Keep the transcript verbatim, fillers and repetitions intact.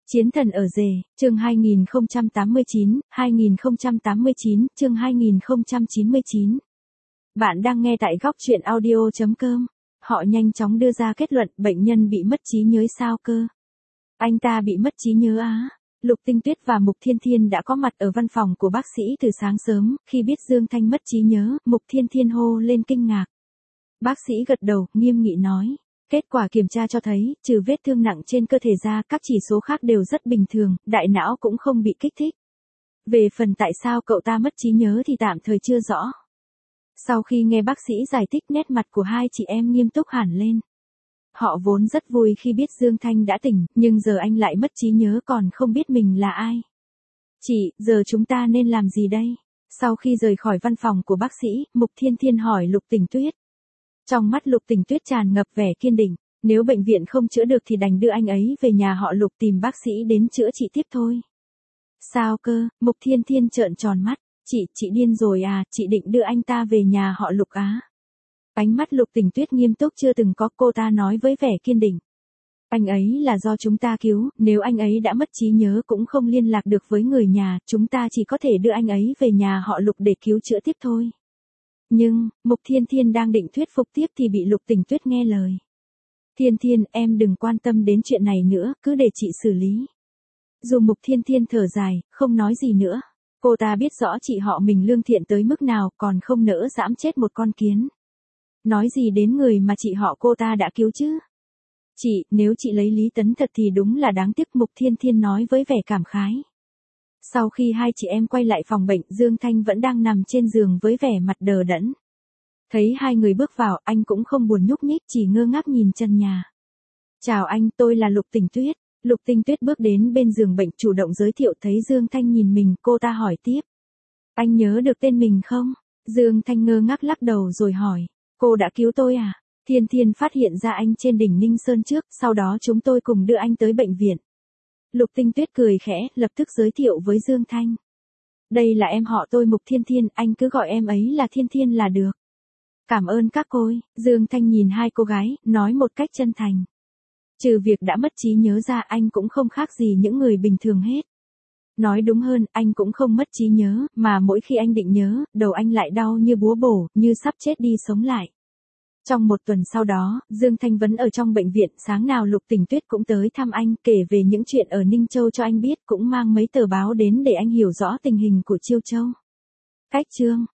Chiến thần ở rể, chương hai nghìn không trăm tám mươi chín, hai nghìn không trăm tám mươi chín, chương hai nghìn không trăm chín mươi chín. Bạn đang nghe tại góc truyện audio chấm com. Họ nhanh chóng đưa ra kết luận bệnh nhân bị mất trí nhớ sao cơ. Anh ta bị mất trí nhớ á. Lục Tinh Tuyết và Mục Thiên Thiên đã có mặt ở văn phòng của bác sĩ từ sáng sớm, khi biết Dương Thanh mất trí nhớ, Mục Thiên Thiên hô lên kinh ngạc. Bác sĩ gật đầu, nghiêm nghị nói. Kết quả kiểm tra cho thấy, trừ vết thương nặng trên cơ thể ra, các chỉ số khác đều rất bình thường, đại não cũng không bị kích thích. Về phần tại sao cậu ta mất trí nhớ thì tạm thời chưa rõ. Sau khi nghe bác sĩ giải thích, nét mặt của hai chị em nghiêm túc hẳn lên. Họ vốn rất vui khi biết Dương Thanh đã tỉnh, nhưng giờ anh lại mất trí nhớ còn không biết mình là ai. Chị, giờ chúng ta nên làm gì đây? Sau khi rời khỏi văn phòng của bác sĩ, Mục Thiên Thiên hỏi Lục Tình Tuyết. Trong mắt Lục Tình Tuyết tràn ngập vẻ kiên định, nếu bệnh viện không chữa được thì đành đưa anh ấy về nhà họ Lục tìm bác sĩ đến chữa trị tiếp thôi. Sao cơ? Mục Thiên Thiên trợn tròn mắt, chị, chị điên rồi à, chị định đưa anh ta về nhà họ Lục á? Ánh mắt Lục Tình Tuyết nghiêm túc chưa từng có, cô ta nói với vẻ kiên định. Anh ấy là do chúng ta cứu, nếu anh ấy đã mất trí nhớ cũng không liên lạc được với người nhà, chúng ta chỉ có thể đưa anh ấy về nhà họ Lục để cứu chữa tiếp thôi. Nhưng, Mục Thiên Thiên đang định thuyết phục tiếp thì bị Lục Tình Tuyết nghe lời. Thiên Thiên, em đừng quan tâm đến chuyện này nữa, cứ để chị xử lý. Dù Mục Thiên Thiên thở dài, không nói gì nữa. Cô ta biết rõ chị họ mình lương thiện tới mức nào, còn không nỡ dãm chết một con kiến. Nói gì đến người mà chị họ cô ta đã cứu chứ? Chị, nếu chị lấy Lý Tấn thật thì đúng là đáng tiếc, Mục Thiên Thiên nói với vẻ cảm khái. Sau khi hai chị em quay lại phòng bệnh, Dương Thanh vẫn đang nằm trên giường với vẻ mặt đờ đẫn. Thấy hai người bước vào, anh cũng không buồn nhúc nhích, chỉ ngơ ngác nhìn chân nhà. Chào anh, tôi là Lục Tình Tuyết. Lục Tình Tuyết bước đến bên giường bệnh, chủ động giới thiệu. Thấy Dương Thanh nhìn mình, cô ta hỏi tiếp. Anh nhớ được tên mình không? Dương Thanh ngơ ngác lắc đầu rồi hỏi. Cô đã cứu tôi à? Thiên Thiên phát hiện ra anh trên đỉnh Ninh Sơn trước, sau đó chúng tôi cùng đưa anh tới bệnh viện. Lục Tinh Tuyết cười khẽ, lập tức giới thiệu với Dương Thanh. Đây là em họ tôi, Mục Thiên Thiên, anh cứ gọi em ấy là Thiên Thiên là được. Cảm ơn các cô. Dương Thanh nhìn hai cô gái, nói một cách chân thành. Trừ việc đã mất trí nhớ ra, anh cũng không khác gì những người bình thường hết. Nói đúng hơn, anh cũng không mất trí nhớ, mà mỗi khi anh định nhớ, đầu anh lại đau như búa bổ, như sắp chết đi sống lại. Trong một tuần sau đó, Dương Thanh vẫn ở trong bệnh viện, sáng nào Lục Tình Tuyết cũng tới thăm anh, kể về những chuyện ở Ninh Châu cho anh biết, cũng mang mấy tờ báo đến để anh hiểu rõ tình hình của Chiêu Châu. Cách chương